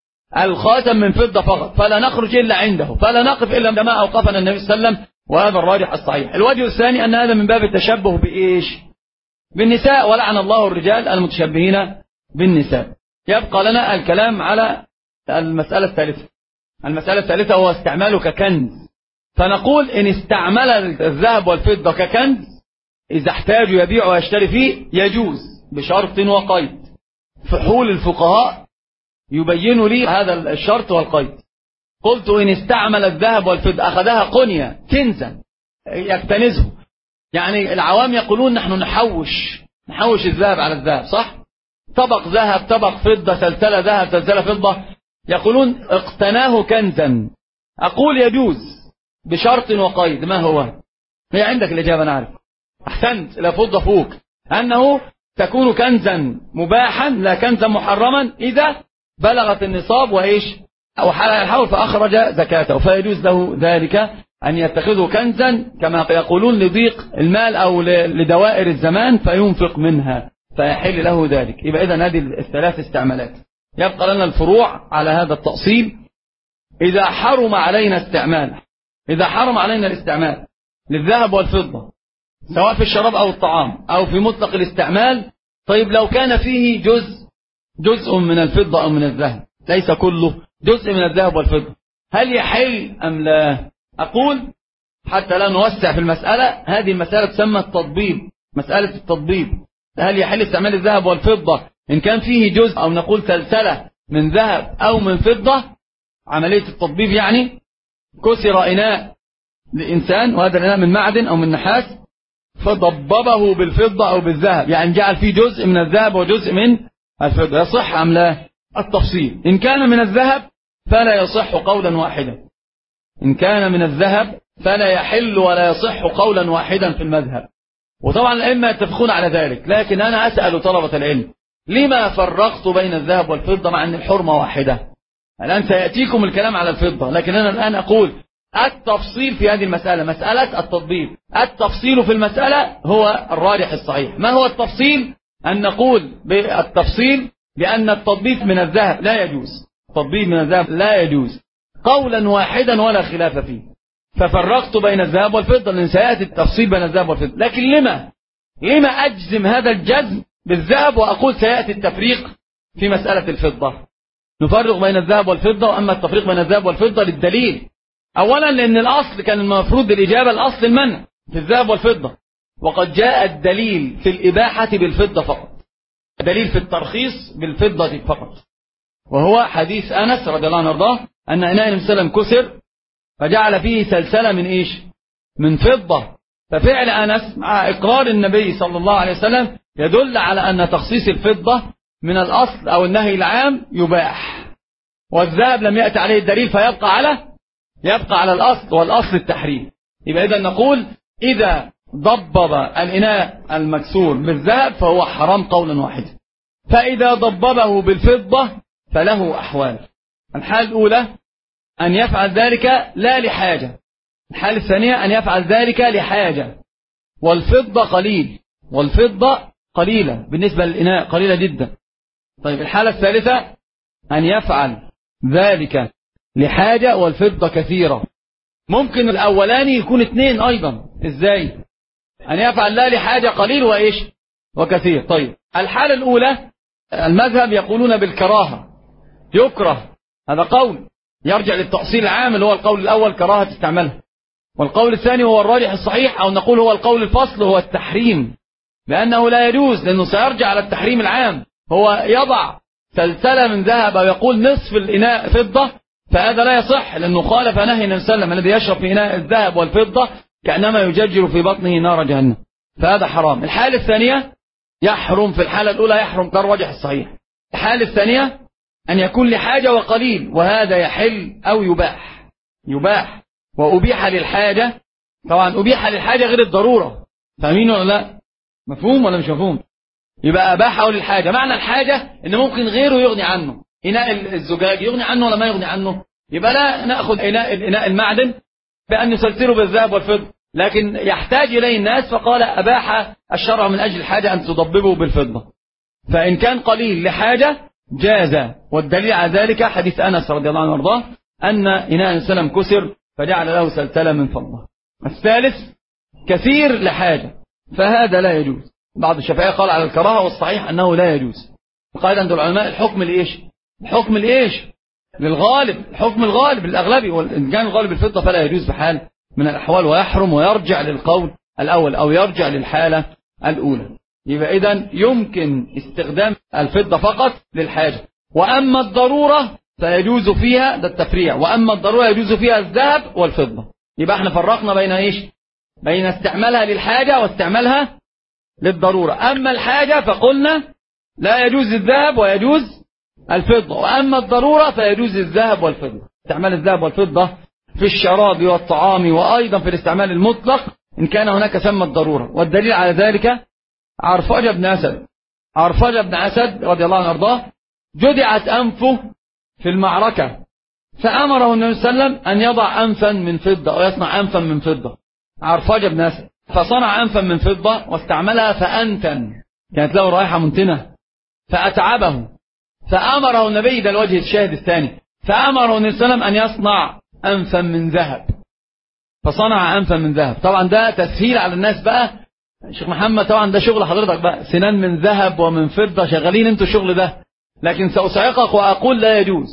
الخاتم من فضة فقط، فلا نخرج الا عنده، فلا نقف الا عندما اوقفنا النبي صلى الله عليه وسلم، وهذا الراجح الصحيح. الوجه الثاني أن هذا من باب التشبه بإيش؟ بالنساء، ولعن الله الرجال المتشبهين بالنساء. يبقى لنا الكلام على المسألة الثالثة. المسألة الثالثة هو استعماله ككنز. فنقول إن استعمل الذهب والفضة ككنز إذا احتاجوا يبيع ويشتري فيه يجوز بشرط وقيد. فحول الفقهاء يبين لي هذا الشرط والقيد. قلت إن استعمل الذهب والفضة أخذها قنية كنزا يكتنزه، يعني العوام يقولون نحن نحوش نحوش الذهب على الذهب، صح؟ طبق ذهب طبق فضة سلسلة ذهب سلسلة فضة، يقولون اقتناه كنزا. أقول يجوز بشرط وقيد. ما هو؟ هي عندك الإجابة نعرف. أحسنت، لا فضة فوق، أنه تكون كنزا مباحا لا كنزا محرما إذا بلغت النصاب وإيش؟ أو حلال الحول فأخرج زكاته، فيجوز له ذلك أن يتخذه كنزا كما يقولون لضيق المال أو لدوائر الزمان فينفق منها، فيحل له ذلك. يبقى إذن هذه الثلاث استعمالات. يبقى لنا الفروع على هذا التأصيل. إذا حرم علينا استعمال إذا حرم علينا الاستعمال للذهب والفضة سواء في الشراب أو الطعام أو في مطلق الاستعمال، طيب لو كان فيه جزء جزء من الفضة أو من الذهب، ليس كله، جزء من الذهب والفضة، هل يحل أم لا؟ أقول حتى لا نوسع في المسألة، هذه المسألة تسمى التطبيب، مسألة التطبيب. هل يحل استعمال الذهب والفضة إن كان فيه جزء أو نقول سلسلة من ذهب أو من فضة؟ عملية التطبيب يعني كسر إناء لإنسان وهذا الإناء من معدن أو من نحاس فضببه بالفضة أو بالذهب، يعني جعل فيه جزء من الذهب وجزء من الفضة، يصح أم لا؟ التفصيل. إن كان من الذهب فلا يصح قولا واحدا، إن كان من الذهب فلا يحل ولا يصح قولا واحدا في المذهب، وطبعا الأئمة يتفقون على ذلك. لكن أنا أسأل طلبة العلم لما فرقت بين الذهب والفضة مع أن الحرمة واحدة؟ الآن سيأتيكم الكلام على الفضة، لكن أنا الآن أقول التفصيل في هذه المسألة، مسألة التطبيق، التفصيل في المسألة هو الراجح الصحيح. ما هو التفصيل؟ أن نقول بالتفصيل بأن التطبيق من الذهب لا يجوز، التطبيق من الذهب لا يجوز قولا واحدا ولا خلاف فيه، ففرقت بين الذهب والفضة لأن سيأتي التفصيل بين الذهب والفضة. لكن لما لما أجزم هذا الجزم بالذهب وأقول سيأتي التفريق في مسألة الفضة؟ نفرق بين الذهب والفضة، وأما التفريق بين الذهب والفضة للدليل. أولا لأن الأصل كان المفروض بالإجابة الأصل المنع في الذهب والفضة، وقد جاء الدليل في الإباحة بالفضة فقط، دليل في الترخيص بالفضة فقط، وهو حديث أنس رضي الله عنه وارضاه أن إناء النبي صلى الله عليه وسلم كسر فجعل فيه سلسلة من إيش؟ من فضة. ففعل أنس مع إقرار النبي صلى الله عليه وسلم يدل على أن تخصيص الفضة من الأصل أو النهي العام يباح، والذهب لم يأتي عليه الدليل فيبقى على يبقى على الأصل، والأصل التحريم. يبقى إذا نقول إذا ضبب الإناء المكسور بالذهب فهو حرام قولا واحدا، فإذا ضببه بالفضة فله أحوال. الحالة الأولى أن يفعل ذلك لا لحاجة، الحالة الثانية أن يفعل ذلك لحاجة، والفضة قليل، والفضة قليلة بالنسبة للإناء قليلة جدا. طيب الحالة الثالثة أن يفعل ذلك لحاجة والفضة كثيرة. ممكن الأولاني يكون اثنين أيضا، إزاي؟ أن يفعل لا لحاجة قليل وإيش؟ وكثير. طيب الحالة الأولى المذهب يقولون بالكراهة، يكره، هذا قول يرجع للتأصيل العام اللي هو القول الأول كراهة استعمالها، والقول الثاني هو الراجح الصحيح، أو نقول هو القول الفصل هو التحريم، لأنه لا يجوز، لأنه سيرجع على التحريم العام. هو يضع سلسلة من ذهب ويقول نصف الإناء فضة، فهذا لا يصح، لأنه خالف نهي النبي صلى الله عليه وسلم الذي يشرب في إناء الذهب والفضة كأنما يججر في بطنه نار جهنم، فهذا حرام. الحالة الثانية يحرم، في الحالة الأولى يحرم كالراجح الصحيح. الحالة الثانية أن يكون لحاجة وقليل، وهذا يحل أو يباح، يباح وأبيح للحاجة. طبعا أبيح للحاجة غير الضرورة، فاهمين ولا لا؟ مفهوم ولا مش مفهوم؟ يبقى أباحه للحاجة، معنى الحاجة إن ممكن غيره يغني عنه، إناء الزجاج يغني عنه ولا ما يغني عنه، يبقى لا نأخذ إناء الإناء المعدن بأن نسلسله بالذهب والفضة، لكن يحتاج إليه الناس فقال أباح الشرع من أجل الحاجة أن تضببه بالفضة. فإن كان قليل لحاجة جاز، والدليل على ذلك حديث أنس رضي الله عنه وارضاه أن إناء السلام كسر فجعل له سلسلة من فضة. الثالث كثير لحاجة، فهذا لا يجوز. بعض الشافعية قال على الكراهة، والصحيح أنه لا يجوز. وقال عند العلماء الحكم لإيش؟ الحكم لإيش؟ للغالب، الحكم الغالب الأغلبي، وإن كان الغالب الفضة فلا يجوز بحال من الأحوال ويحرم، ويرجع للقول الأول أو يرجع للحالة الأولى. يبقى إذن يمكن استخدام الفضة فقط للحاجة، وأما الضرورة فيجوز فيها، ده التفريع، وأما الضرورة يجوز فيها الذهب والفضة. يبقى احنا فرقنا بين إيش؟ بين استعمالها للحاجة واستعمالها للضرورة. أما الحاجة فقلنا لا يجوز الذهب ويجوز الفضة، وأما الضرورة فيجوز الذهب والفضة. استعمال الذهب والفضة في الشراب والطعام، وأيضا في الاستعمال المطلق إن كان هناك ثمة الضرورة. والدليل على ذلك عرفجة بن أسد، عرفجة بن أسد رضي الله عنه وارضاه جدعت أنفه في المعركة، فأمره النبي صلى الله عليه وسلم أن يضع أنفا من فضة أو يصنع أنفا من فضة. عرفجة بن أسد فصنع أنفا من فضة واستعملها فأنتن، كانت له رائحة منتنة فأتعبه، فأمره النبي، ده الوجه الشاهد الثاني، فأمره النبي صلى الله عليه وسلم أن يصنع أنفا من ذهب، فصنع أنفا من ذهب. طبعا ده تسهيل على الناس بقى، شيخ محمد طبعا ده شغل حضرتك بقى، سنان من ذهب ومن فضة، شغالين انتوا الشغل ده، لكن سأصعقك وأقول لا يجوز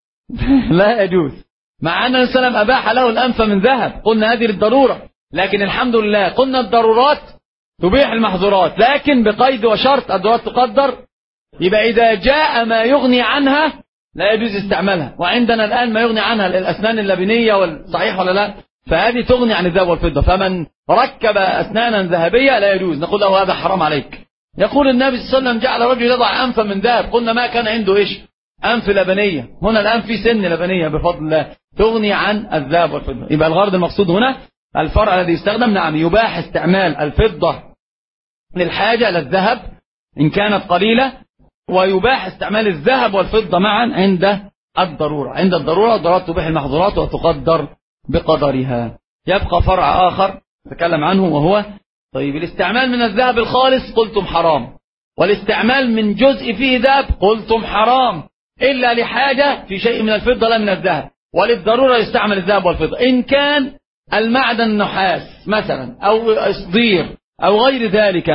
لا يجوز، مع أن النبي صلى الله عليه وسلم أباح له الأنف من ذهب. قلنا هذه للضرورة، لكن الحمد لله قلنا الضرورات تبيح المحظورات، لكن بقيد وشرط، الضرورات تقدر. يبقى إذا جاء ما يغني عنها لا يجوز استعمالها، وعندنا الآن ما يغني عنها الأسنان اللبنية والصحيح ولا لا، فهذه تغني عن الذهب والفضة. فمن ركب أسنانا ذهبية لا يجوز، نقول له هذا حرام عليك. يقول النبي صلى الله عليه وسلم جعل رجل يضع أنفا من ذهب، قلنا ما كان عنده إيش؟ أنف لبنية. هنا الآن في سن لبنية بفضل الله تغني عن الذهب والفضة. يبقى الغرض المقصود هنا الفرع الذي يستخدم، نعم يباح استعمال الفضة للحاجة للذهب إن كانت قليلة، ويباح استعمال الذهب والفضة معا عند الضرورة. عند الضرورة الضرورات تبيح المحظورات وتقدر بقدرها. يبقى فرع آخر نتكلم عنه وهو طيب الاستعمال من الذهب الخالص قلتم حرام، والاستعمال من جزء فيه ذهب قلتم حرام، إلا لحاجة في شيء من الفضة لا من الذهب، وللضرورة يستعمل الذهب والفضة. إن كان المعدن نحاس مثلا أو إصدير أو غير ذلك،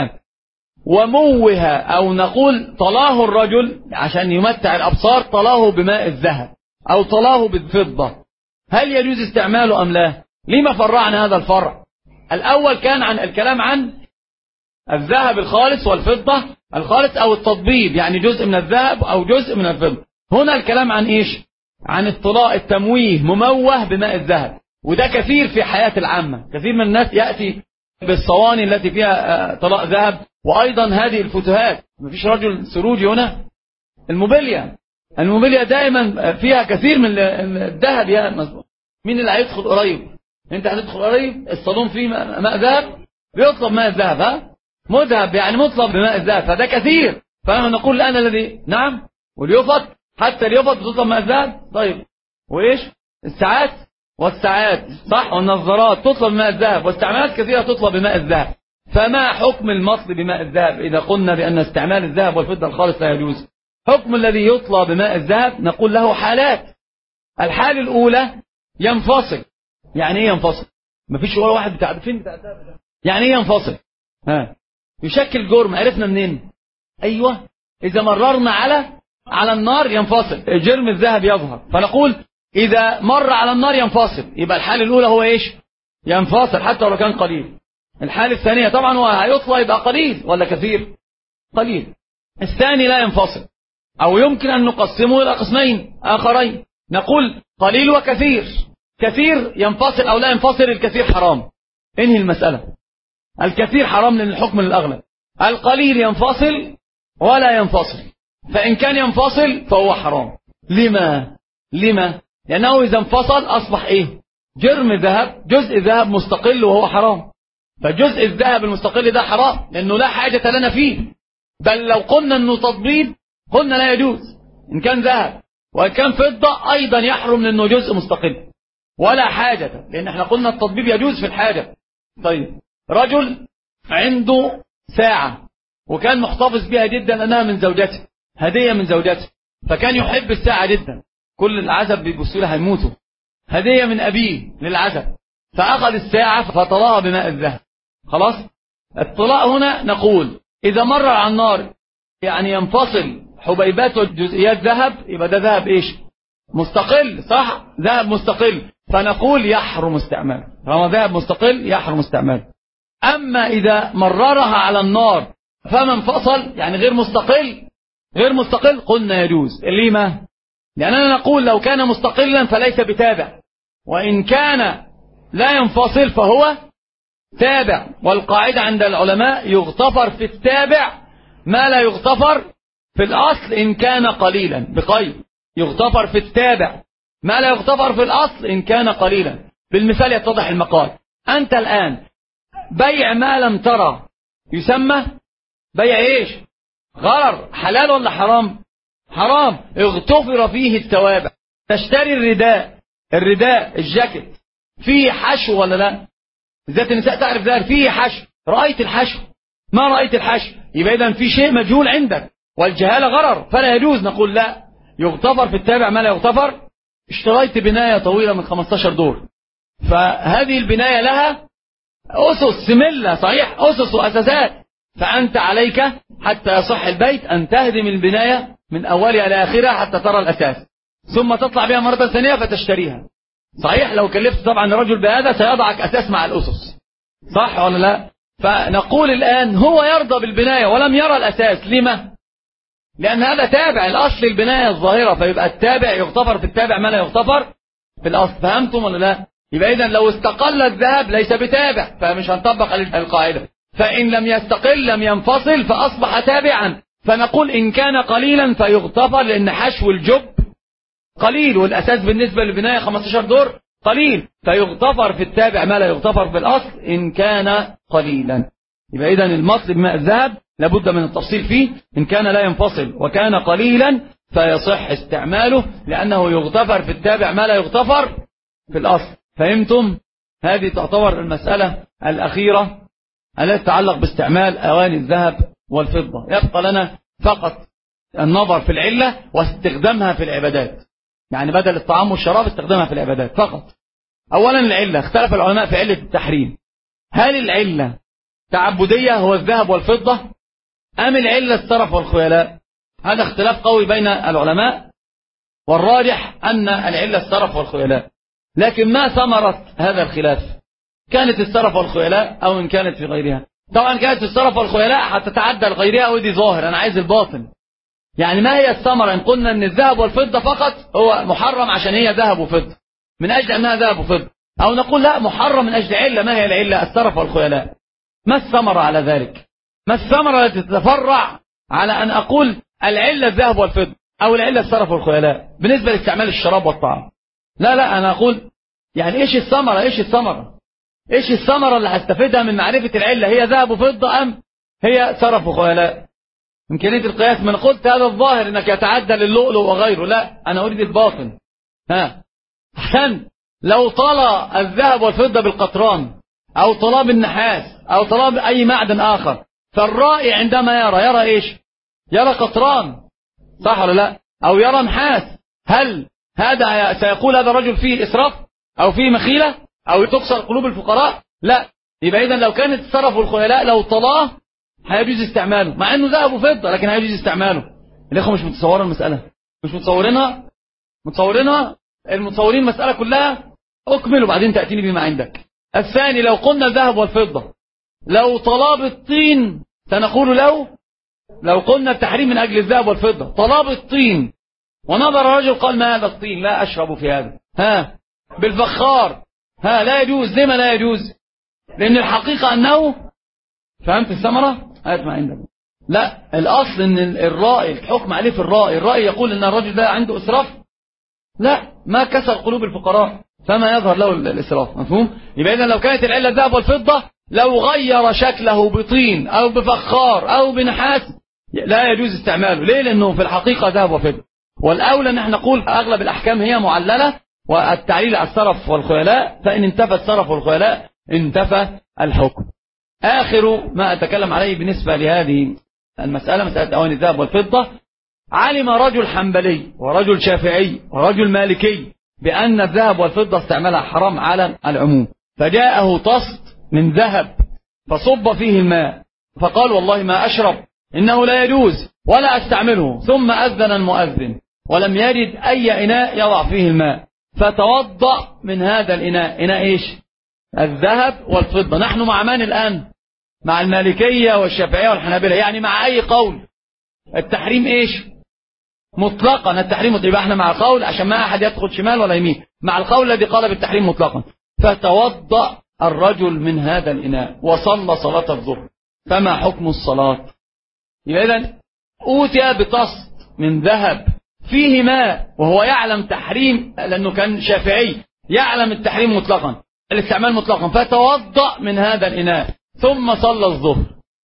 وموه أو نقول طلاه الرجل عشان يمتع الأبصار طلاه بماء الذهب أو طلاه بالفضة، هل يجوز استعماله أم لا؟ لما فرعنا هذا الفرع؟ الأول كان عن الكلام عن الذهب الخالص والفضة الخالص أو التطبيب، يعني جزء من الذهب أو جزء من الفضة. هنا الكلام عن إيش؟ عن الطلاء التمويه مموه بماء الذهب، وده كثير في حياة العامة. كثير من الناس يأتي بالصواني التي فيها طلاء ذهب، وأيضا هذه الفتوهات. مفيش رجل سروجي هنا؟ الموبيليا الموبيليا دائما فيها كثير من الذهب. يا مظبوط، مين اللي هيدخل قريب؟ انت هتدخل قريب الصالون فيه ماء ذهب، بيطلب ماء الذهب، ها مذهب يعني مطلب بماء الذهب، فده كثير. فنحن نقول الآن الذي نعم، واليفط حتى اليفط بتطلب ماء الذهب. طيب وإيش الساعات والساعات صح، والنظارات تطلب بماء الذهب، واستعمالات كثيرة تطلب بماء الذهب. فما حكم المطل بماء الذهب إذا قلنا بأن استعمال الذهب والفضة الخالص لا يجوز؟ حكم الذي يطلب بماء الذهب نقول له حالات. الحالة الأولى ينفصل. يعني ايه ينفصل؟ مفيش ولا واحد بتاع فين بتاع الذهب. يعني ايه ينفصل؟ ها يشكل جرم، عرفنا منين؟ ايوه اذا مررنا على على النار ينفصل، جرم الذهب يظهر، فنقول اذا مر على النار ينفصل. يبقى الحالة الاولى هو ايش؟ ينفصل حتى لو كان قليل. الحالة الثانية طبعا هو هيطلع يبقى قليل ولا كثير؟ قليل. الثاني لا ينفصل، او يمكن ان نقسمه الى قسمين اخرين، نقول قليل وكثير. كثير ينفصل او لا ينفصل، الكثير حرام، انهي المسألة. الكثير حرام لان الحكم للأغلب. القليل ينفصل ولا ينفصل، فإن كان ينفصل فهو حرام. لما؟ لما؟ لأنه إذا انفصل أصبح إيه؟ جرم ذهب، جزء ذهب مستقل وهو حرام. فجزء الذهب المستقل ده حرام لأنه لا حاجة لنا فيه. بل لو قلنا أنه تطبيب قلنا لا يجوز إن كان ذهب، وإن كان فضة أيضا يحرم لأنه جزء مستقل ولا حاجة، لأن احنا قلنا التطبيب يجوز في الحاجة. طيب رجل عنده ساعة وكان محتفظ بها جدا لأنها من زوجته، هدية من زوجته، فكان يحب الساعة جدا، كل العزب بيبصوا لها يموتوا، هدية من أبيه للعزب، فأخذ الساعة فطلاها بماء الذهب. خلاص الطلاء هنا نقول إذا مر على النار يعني ينفصل حبيبات وجزئيات ذهب، يبقى ده ذهب إيش؟ مستقل، صح؟ ذهب مستقل، فنقول يحرم استعماله. طالما ذهب مستقل يحرم استعماله. أما إذا مررها على النار فما انفصل يعني غير مستقل، غير مستقل قلنا يجوز. لما؟ لأننا نقول لو كان مستقلا فليس بتابع، وإن كان لا ينفصل فهو تابع. والقاعدة عند العلماء يغتفر في التابع ما لا يغتفر في الأصل إن كان قليلا، بقيد يغتفر في التابع ما لا يغتفر في الأصل إن كان قليلا. بالمثال يتضح المقال. أنت الآن بيع ما لم ترى يسمى بيع إيش؟ غرر. حلال ولا حرام؟ حرام. اغتفر فيه التوابع. تشتري الرداء، الرداء الجاكيت فيه حشو ولا لا؟ ذات النساء تعرف ذلك، فيه حشو، رأيت الحشو؟ ما رأيت الحشو، يبقى إذن في شيء مجهول عندك، والجهالة غرر فلا يجوز. نقول لا، يغتفر في التابع ما لا يغتفر. اشتريت بناية طويلة من خمستاشر دور، فهذه البناية لها أسس سملة، صحيح أسس وأساسات، فأنت عليك حتى يصح البيت أن تهدم البناية من أولها إلى آخرها حتى ترى الأساس، ثم تطلع بها مرة ثانية فتشتريها. صحيح لو كلفت طبعا رجل بهذا سيضعك أساس مع الأسس، صح ولا لا؟ فنقول الآن هو يرضى بالبناية ولم يرى الأساس. لما؟ لأن هذا تابع الأصل البناية الظاهرة، فيبقى التابع يغتفر في التابع ما لا يغتفر في الأصل. فهمتم ولا لا؟ يبقى إذن لو استقل الذهب ليس بتابع، فمش هنطبق القاعدة. فإن لم يستقل لم ينفصل فأصبح تابعا، فنقول إن كان قليلا فيغتفر، لأن حشو الجب قليل والأساس بالنسبة للبناية خمستاشر دور قليل، فيغتفر في التابع ما لا يغتفر في الأصل إن كان قليلا. يبقى إذن المطلب ماء الذهب لابد من التفصيل فيه، إن كان لا ينفصل وكان قليلا فيصح استعماله، لأنه يغتفر في التابع ما لا يغتفر في الأصل. فهمتم؟ هذه تعتبر المسألة الأخيرة التي تتعلق باستعمال أواني الذهب والفضة. يبقى لنا فقط النظر في العلة واستخدامها في العبادات، يعني بدل الطعام والشراب استخدامها في العبادات فقط. أولا العلة، اختلف العلماء في علة التحريم، هل العلة تعبدية هو الذهب والفضة أم العلة السرف والخيلاء؟ هذا اختلاف قوي بين العلماء، والراجح أن العلة السرف والخيلاء. لكن ما ثمرة هذا الخلاف؟ كانت السرف والخيلاء أو إن كانت في غيرها؟ طبعا كانت السرف والخيلاء هتتعدى لغيرها، ودي ظاهر، أنا عايز الباطن. يعني ما هي الثمرة إن قلنا أن الذهب والفضة فقط هو محرم عشان هي ذهب وفضة من أجل أنها ذهب وفضة، أو نقول لا محرم من أجل علة، ما هي العلة؟ السرف والخيلاء. ما الثمرة على ذلك؟ ما الثمرة التي تتفرع على أن أقول العلة الذهب والفضة أو العلة السرف والخيلاء بالنسبة لاستعمال الشراب والطعام؟ لا لا، أنا أقول يعني إيش الثمرة؟ إيش الثمرة؟ إيش الثمرة اللي هستفيدها من معرفة العلة؟ هي ذهب وفضة أم هي سرف وخيلاء؟ إمكانية القياس، من قلت هذا الظاهر إنك يتعدى للؤلؤ وغيره، لا أنا أريد الباطن. ها أحسن، لو طلى الذهب والفضة بالقطران أو طلى بالنحاس أو طلى بأي معدن آخر، فالرائي عندما يرى يرى إيش؟ يرى قطران، صح ولا لا؟ أو يرى نحاس، هل هذا سيقول هذا الرجل فيه إسراف أو فيه مخيلة أو تكسر قلوب الفقراء؟ لا. يبقى إذن لو كانت السرف والخيلاء لو طلاه هيجوز استعماله، مع انه ذهب وفضة لكن هيجوز استعماله. الاخوه مش متصورين المسألة، مش متصورينها متصورينها المتصورين المسألة كلها. اكمل وبعدين تأتيني بما عندك. الثاني، لو قلنا الذهب والفضة لو طلاب الطين، سنقول لو لو قلنا التحريم من اجل الذهب والفضة طلاب الطين، ونظر الرجل قال ما هذا الطين؟ لا اشرب في هذا. ها بالفخار، ها لا يجوز. لما لا يجوز؟ لان الحقيقة انه، فهمت الثمرة؟ هات ما عندك. لا، الأصل أن الرائي الحكم عليه في الرائي، الرائي يقول أن الرجل ده عنده إسراف، لا ما كسر قلوب الفقراء فما يظهر له الإسراف. مفهوم؟ يبقى إذن لو كانت العلة الذهب والفضة لو غير شكله بطين أو بفخار أو بنحاس لا يجوز استعماله. ليه؟ لأنه في الحقيقة ذهب وفضة. والأولى أن احنا نقول أغلب الأحكام هي معللة، والتعليل على السرف والخيلاء، فإن انتفى السرف والخيلاء انتفى الحكم. آخر ما أتكلم عليه بالنسبة لهذه المسألة، مسألة أواني الذهب والفضة، علم رجل حنبلي ورجل شافعي ورجل مالكي بأن الذهب والفضة استعمالها حرام على العموم، فجاءه طست من ذهب فصب فيه الماء فقال والله ما أشرب، إنه لا يجوز ولا أستعمله. ثم أذن المؤذن ولم يجد أي إناء يضع فيه الماء، فتوضأ من هذا الإناء. إناء إيش؟ الذهب والفضة. نحن مع من الآن؟ مع المالكية والشافعية والحنابلة، يعني مع أي قول التحريم إيش؟ مطلقا التحريم. يبقى احنا مع قول عشان ما أحد يدخل شمال ولا يمين، مع القول الذي قال بالتحريم مطلقا. فتوضأ الرجل من هذا الإناء وصلى صلاة الظهر، فما حكم الصلاة؟ يبقى إذن أوتي بطست من ذهب فيه ماء وهو يعلم تحريم، لأنه كان شافعي يعلم التحريم مطلقا الاستعمال مطلقا، فتوضأ من هذا الإناء ثم صلى الظهر،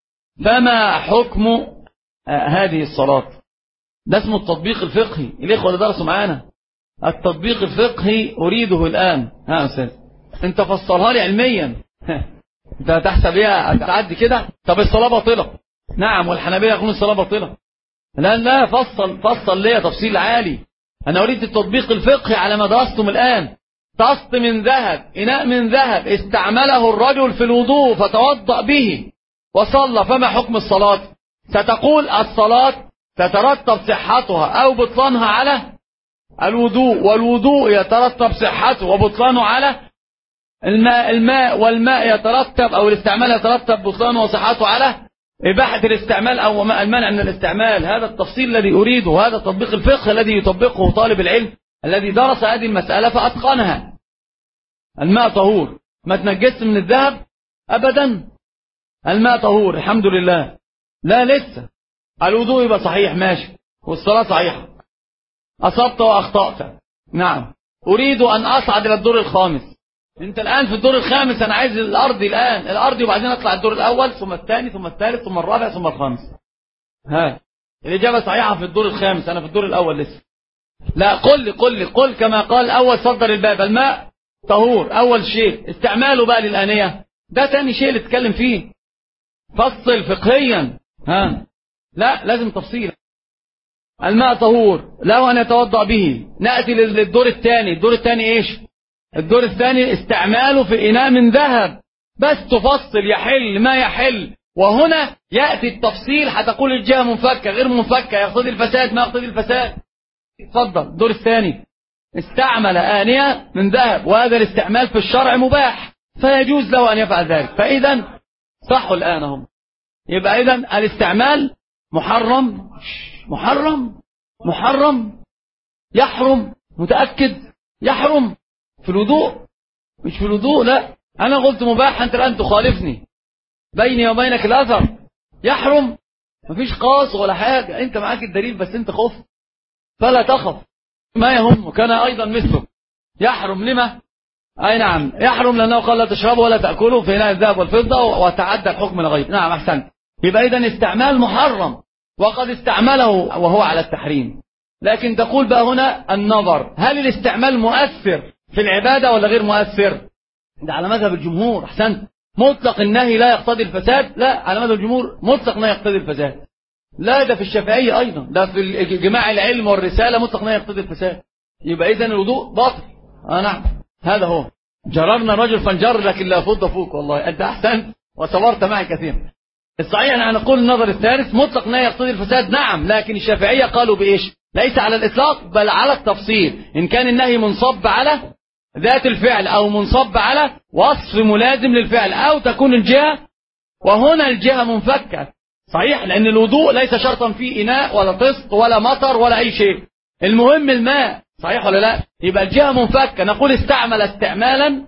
فما حكم آه هذه الصلاة؟ ده اسمه التطبيق الفقهي. الإخوة اللي درسوا معانا التطبيق الفقهي أريده الآن. ها أستاذ أنت فصلها لي علميا أنت هتحسب إيه؟ تعدي كده؟ طب الصلاة باطلة؟ نعم، والحنابلة يقولون الصلاة باطلة. لا لا، فصل فصل ليه تفصيل عالي. أنا أريد التطبيق الفقهي على ما درستم الآن. طست من ذهب، إناء من ذهب استعمله الرجل في الوضوء فتوضأ به وصلى، فما حكم الصلاة؟ ستقول الصلاة تترتب صحتها أو بطلانها على الوضوء، والوضوء يترتب صحته وبطلانه على الماء، الماء والماء يترتب أو الاستعمال يترتب بطلانه وصحته على إباحة الاستعمال أو المنع من الاستعمال، هذا التفصيل الذي أريده، وهذا تطبيق الفقه الذي يطبقه طالب العلم الذي درس هذه المسألة فأتقنها. الماء طهور، ما تنجس من الذهب أبدا، الماء طهور الحمد لله. لا لسه، الوضوء يبقى صحيح ماشي، والصلاة صحيحة، أصبت وأخطأت. نعم، أريد أن أصعد إلى الدور الخامس. أنت الآن في الدور الخامس، أنا عايز الأرض الآن، الأرض وبعدين أطلع الدور الأول ثم الثاني ثم الثالث ثم الرابع ثم الخامس. ها، الإجابة صحيحة في الدور الخامس، أنا في الدور الأول لسه. لا، قل لي قل لي قل كما قال أول صدر الباب، الماء طهور أول شيء، استعماله بقى للآنية ده تاني شيء اللي تتكلم فيه، فصل فقهيا. ها، لا لازم تفصيل. الماء طهور له أن يتوضأ به. نأتي للدور الثاني، الدور الثاني إيش؟ الدور الثاني استعماله في إناء من ذهب، بس تفصل يحل ما يحل. وهنا يأتي التفصيل، هتقول الجهة منفكة غير منفكة، يقتضي الفساد ما يقتضي الفساد. اتفضل. الدور الثاني استعمل آنية من ذهب، وهذا الاستعمال في الشرع مباح فيجوز له أن يفعل ذلك. فإذا صحوا الآن هم، يبقى إذا الاستعمال محرم محرم محرم يحرم، متأكد يحرم في الوضوء مش في الوضوء. لا، أنا قلت مباح، أنت الآن تخالفني، بيني وبينك الأثر. يحرم مفيش قاص ولا حاجة، أنت معاك الدليل بس أنت خف، فلا تخف ما يهم. كان أيضا مثله يحرم لما؟ أي نعم، يحرم لأنه قال لا تشربه ولا تأكله في إناء الذهب والفضة وتعدى الحكم الغيب. نعم أحسنت. يبقى إذن استعمال محرم، وقد استعمله وهو على التحريم. لكن تقول بقى هنا النظر، هل الاستعمال مؤثر في العبادة ولا غير مؤثر؟ ده على مذهب الجمهور. أحسنت. مطلق النهي لا يقتضي الفساد، لا، على مذهب الجمهور مطلق النهي يقتضي الفساد. لا، ده في الشافعية أيضا، ده في جماع العلم والرسالة مطلق النهي يقتضي الفساد. يبقى إذن الوضوء باطل. آه نعم، هذا هو. جررنا الرجل فانجر لكن لا فض فوق. والله أنت أحسنت وصبرت معي كثيرا. الصحيح أن نقول النظر الثالث مطلق لا يقتضي الفساد. نعم، لكن الشافعية قالوا بإيش؟ ليس على الإطلاق بل على التفصيل. إن كان النهي منصب على ذات الفعل أو منصب على وصف ملازم للفعل، أو تكون الجهة، وهنا الجهة منفكة. صحيح، لأن الوضوء ليس شرطا فيه إناء ولا طست ولا مطر ولا أي شيء، المهم الماء. صحيح ولا لا؟ يبقى الجهة منفكة. نقول استعمل استعمالا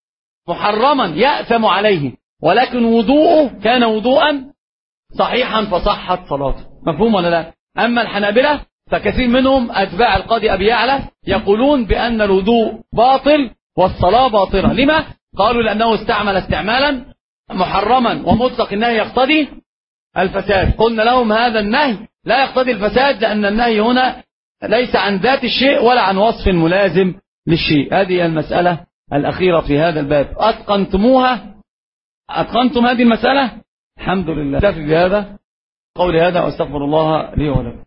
محرما يأثم عليه، ولكن وضوءه كان وضوءا صحيحا فصحت صلاته. مفهوم ولا لا؟ أما الحنابلة فكثير منهم أتباع القاضي أبي يعلى يقولون بأن الوضوء باطل والصلاة باطلة. لما؟ قالوا لأنه استعمل استعمالا محرما، ومطلق النهي يقتضي الفساد. قلنا لهم هذا النهي لا يقتضي الفساد، لأن النهي هنا ليس عن ذات الشيء ولا عن وصف ملازم للشيء. هذه المسألة الأخيرة في هذا الباب. أتقنتموها؟ أتقنتم هذه المسألة؟ الحمد لله. أكتفي بهذا قولي هذا، وأستغفر الله لي ولكم.